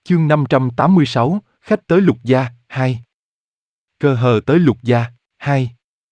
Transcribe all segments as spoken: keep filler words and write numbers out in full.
Chương năm trăm tám mươi sáu, khách tới Lục gia, hai. Cơ hờ tới Lục gia, hai.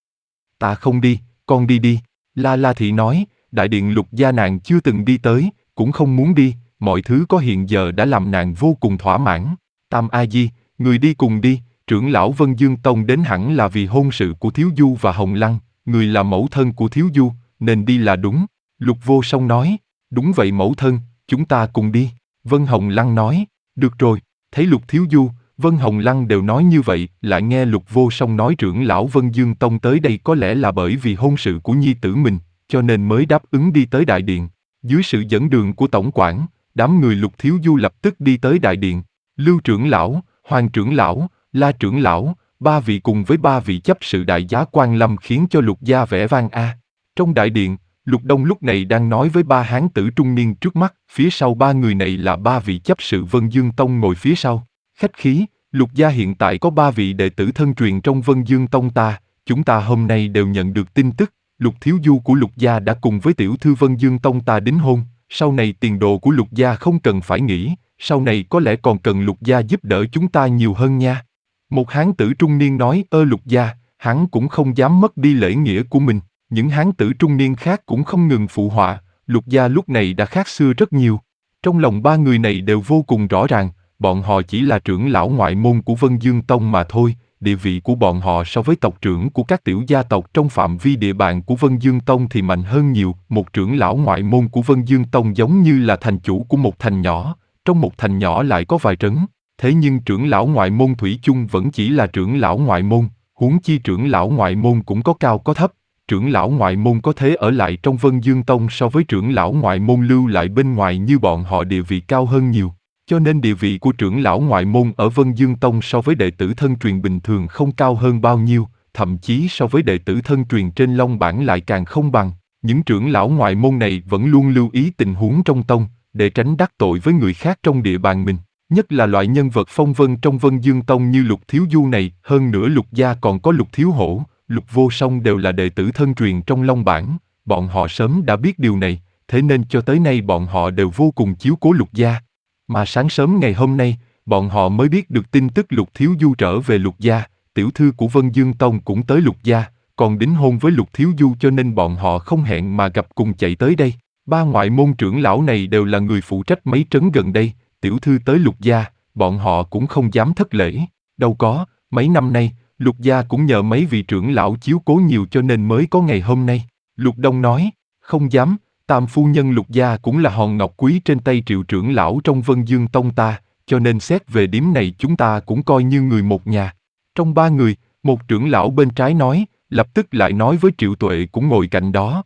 Ta không đi, con đi đi. La La Thị nói, đại điện Lục gia nàng chưa từng đi tới, cũng không muốn đi, mọi thứ có hiện giờ đã làm nàng vô cùng thỏa mãn. Tam A Di, người đi cùng đi, trưởng lão Vân Dương Tông đến hẳn là vì hôn sự của Thiếu Du và Hồng Lăng, người là mẫu thân của Thiếu Du, nên đi là đúng. Lục Vô Song nói, đúng vậy mẫu thân, chúng ta cùng đi. Vân Hồng Lăng nói, được rồi. Thấy Lục Thiếu Du, Vân Hồng Lăng đều nói như vậy, lại nghe Lục Vô Song nói trưởng lão Vân Dương Tông tới đây có lẽ là bởi vì hôn sự của nhi tử mình, cho nên mới đáp ứng đi tới đại điện. Dưới sự dẫn đường của tổng quản, đám người Lục Thiếu Du lập tức đi tới đại điện. Lưu trưởng lão, Hoàng trưởng lão, La trưởng lão, ba vị cùng với ba vị chấp sự đại giá quan lâm khiến cho Lục gia vẻ vang a. Trong đại điện, Lục Đông lúc này đang nói với ba hán tử trung niên trước mắt, phía sau ba người này là ba vị chấp sự Vân Dương Tông ngồi phía sau. Khách khí, Lục gia hiện tại có ba vị đệ tử thân truyền trong Vân Dương Tông ta, chúng ta hôm nay đều nhận được tin tức, Lục Thiếu Du của Lục gia đã cùng với tiểu thư Vân Dương Tông ta đính hôn, sau này tiền đồ của Lục gia không cần phải nghĩ, sau này có lẽ còn cần Lục gia giúp đỡ chúng ta nhiều hơn nha. Một hán tử trung niên nói, ơ Lục gia, hắn cũng không dám mất đi lễ nghĩa của mình. Những hán tử trung niên khác cũng không ngừng phụ họa, Lục gia lúc này đã khác xưa rất nhiều. Trong lòng ba người này đều vô cùng rõ ràng, bọn họ chỉ là trưởng lão ngoại môn của Vân Dương Tông mà thôi, địa vị của bọn họ so với tộc trưởng của các tiểu gia tộc trong phạm vi địa bàn của Vân Dương Tông thì mạnh hơn nhiều. Một trưởng lão ngoại môn của Vân Dương Tông giống như là thành chủ của một thành nhỏ, trong một thành nhỏ lại có vài trấn. Thế nhưng trưởng lão ngoại môn thủy chung vẫn chỉ là trưởng lão ngoại môn, huống chi trưởng lão ngoại môn cũng có cao có thấp. Trưởng lão ngoại môn có thế ở lại trong Vân Dương Tông so với trưởng lão ngoại môn lưu lại bên ngoài như bọn họ địa vị cao hơn nhiều. Cho nên địa vị của trưởng lão ngoại môn ở Vân Dương Tông so với đệ tử thân truyền bình thường không cao hơn bao nhiêu, thậm chí so với đệ tử thân truyền trên Long Bản lại càng không bằng. Những trưởng lão ngoại môn này vẫn luôn lưu ý tình huống trong tông, để tránh đắc tội với người khác trong địa bàn mình. Nhất là loại nhân vật phong vân trong Vân Dương Tông như Lục Thiếu Du này, hơn nữa Lục gia còn có Lục Thiếu Hổ, Lục Vô Song đều là đệ tử thân truyền trong Long Bản, bọn họ sớm đã biết điều này, thế nên cho tới nay bọn họ đều vô cùng chiếu cố Lục gia. Mà sáng sớm ngày hôm nay, bọn họ mới biết được tin tức Lục Thiếu Du trở về Lục gia, tiểu thư của Vân Dương Tông cũng tới Lục gia, còn đính hôn với Lục Thiếu Du cho nên bọn họ không hẹn mà gặp cùng chạy tới đây. Ba ngoại môn trưởng lão này đều là người phụ trách mấy trấn gần đây, tiểu thư tới Lục gia, bọn họ cũng không dám thất lễ. Đâu có, mấy năm nay, Lục gia cũng nhờ mấy vị trưởng lão chiếu cố nhiều cho nên mới có ngày hôm nay. Lục Đông nói, không dám, tam phu nhân Lục gia cũng là hòn ngọc quý trên tay Triệu trưởng lão trong Vân Dương Tông ta, cho nên xét về điểm này chúng ta cũng coi như người một nhà. Trong ba người, một trưởng lão bên trái nói, lập tức lại nói với Triệu Tuệ cũng ngồi cạnh đó.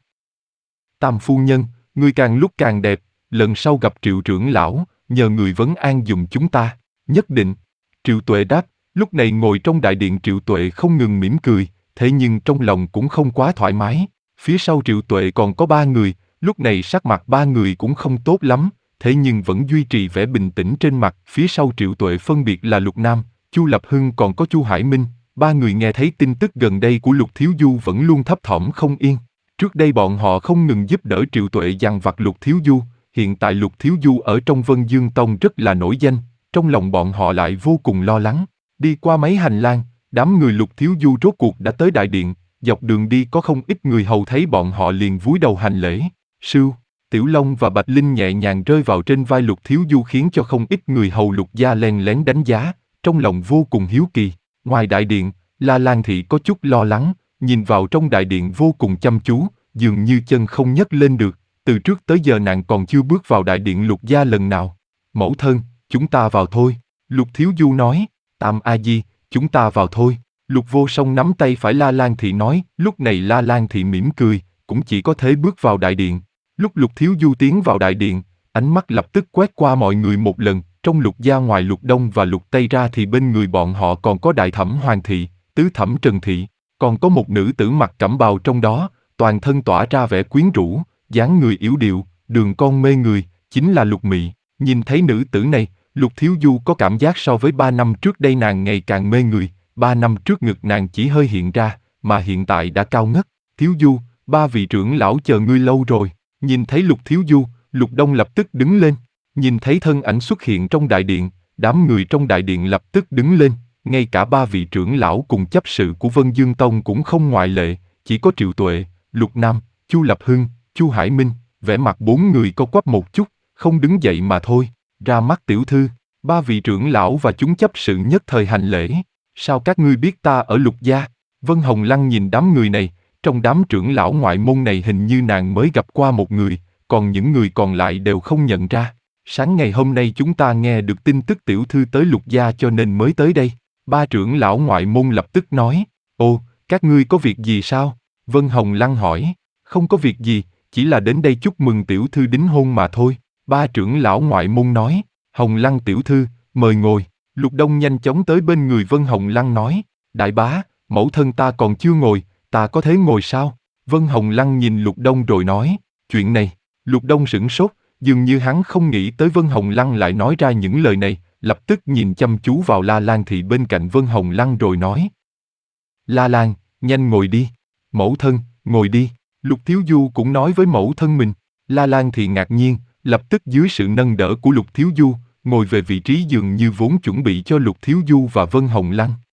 Tam phu nhân, người càng lúc càng đẹp, lần sau gặp Triệu trưởng lão, nhờ người vấn an giùm chúng ta, nhất định. Triệu Tuệ đáp. Lúc này ngồi trong đại điện Triệu Tuệ không ngừng mỉm cười, thế nhưng trong lòng cũng không quá thoải mái. Phía sau Triệu Tuệ còn có ba người, lúc này sắc mặt ba người cũng không tốt lắm, thế nhưng vẫn duy trì vẻ bình tĩnh trên mặt. Phía sau Triệu Tuệ phân biệt là Lục Nam, Chu Lập Hưng còn có Chu Hải Minh. Ba người nghe thấy tin tức gần đây của Lục Thiếu Du vẫn luôn thấp thỏm không yên. Trước đây bọn họ không ngừng giúp đỡ Triệu Tuệ dằn vặt Lục Thiếu Du, hiện tại Lục Thiếu Du ở trong Vân Dương Tông rất là nổi danh, trong lòng bọn họ lại vô cùng lo lắng. Đi qua mấy hành lang, đám người Lục Thiếu Du rốt cuộc đã tới đại điện, dọc đường đi có không ít người hầu thấy bọn họ liền cúi đầu hành lễ. Sưu, Tiểu Long và Bạch Linh nhẹ nhàng rơi vào trên vai Lục Thiếu Du khiến cho không ít người hầu Lục gia len lén đánh giá, trong lòng vô cùng hiếu kỳ. Ngoài đại điện, La Lan Thị có chút lo lắng, nhìn vào trong đại điện vô cùng chăm chú, dường như chân không nhấc lên được, từ trước tới giờ nàng còn chưa bước vào đại điện Lục gia lần nào. Mẫu thân, chúng ta vào thôi, Lục Thiếu Du nói. Tam A Di, chúng ta vào thôi. Lục Vô Song nắm tay phải La Lan Thị nói, lúc này La Lan Thị mỉm cười, cũng chỉ có thể bước vào đại điện. Lúc Lục Thiếu Du tiến vào đại điện, ánh mắt lập tức quét qua mọi người một lần, trong Lục gia ngoài Lục Đông và Lục Tây ra thì bên người bọn họ còn có Đại Thẩm Hoàng Thị, Tứ Thẩm Trần Thị, còn có một nữ tử mặc cẩm bào trong đó, toàn thân tỏa ra vẻ quyến rũ, dáng người yếu điệu, đường cong mê người, chính là Lục Mị. Nhìn thấy nữ tử này, Lục Thiếu Du có cảm giác so với ba năm trước đây nàng ngày càng mê người, ba năm trước ngực nàng chỉ hơi hiện ra, mà hiện tại đã cao ngất. Thiếu Du, ba vị trưởng lão chờ ngươi lâu rồi. Nhìn thấy Lục Thiếu Du, Lục Đông lập tức đứng lên. Nhìn thấy thân ảnh xuất hiện trong đại điện, Đám người trong đại điện lập tức đứng lên, ngay cả ba vị trưởng lão cùng chấp sự của Vân Dương Tông cũng không ngoại lệ, chỉ có Triệu Tuệ, Lục Nam, Chu Lập Hưng, Chu Hải Minh, vẻ mặt bốn người co quắp một chút, không đứng dậy mà thôi. Ra mắt tiểu thư, ba vị trưởng lão và chúng chấp sự nhất thời hành lễ. Sao các ngươi biết ta ở Lục gia? Vân Hồng Lăng nhìn đám người này, trong đám trưởng lão ngoại môn này hình như nàng mới gặp qua một người, còn những người còn lại đều không nhận ra. Sáng ngày hôm nay chúng ta nghe được tin tức tiểu thư tới Lục gia cho nên mới tới đây. Ba trưởng lão ngoại môn lập tức nói, ồ, các ngươi có việc gì sao? Vân Hồng Lăng hỏi, không có việc gì, chỉ là đến đây chúc mừng tiểu thư đính hôn mà thôi. Ba trưởng lão ngoại môn nói, Hồng Lăng tiểu thư, mời ngồi. Lục Đông nhanh chóng tới bên người Vân Hồng Lăng nói, đại bá, mẫu thân ta còn chưa ngồi, ta có thể ngồi sao? Vân Hồng Lăng nhìn Lục Đông rồi nói, chuyện này. Lục Đông sửng sốt, dường như hắn không nghĩ tới Vân Hồng Lăng lại nói ra những lời này, lập tức nhìn chăm chú vào La Lan Thị bên cạnh Vân Hồng Lăng rồi nói. La Lan, nhanh ngồi đi. Mẫu thân, ngồi đi. Lục Thiếu Du cũng nói với mẫu thân mình. La Lan Thị ngạc nhiên, lập tức dưới sự nâng đỡ của Lục Thiếu Du, ngồi về vị trí dường như vốn chuẩn bị cho Lục Thiếu Du và Vân Hồng Lăng.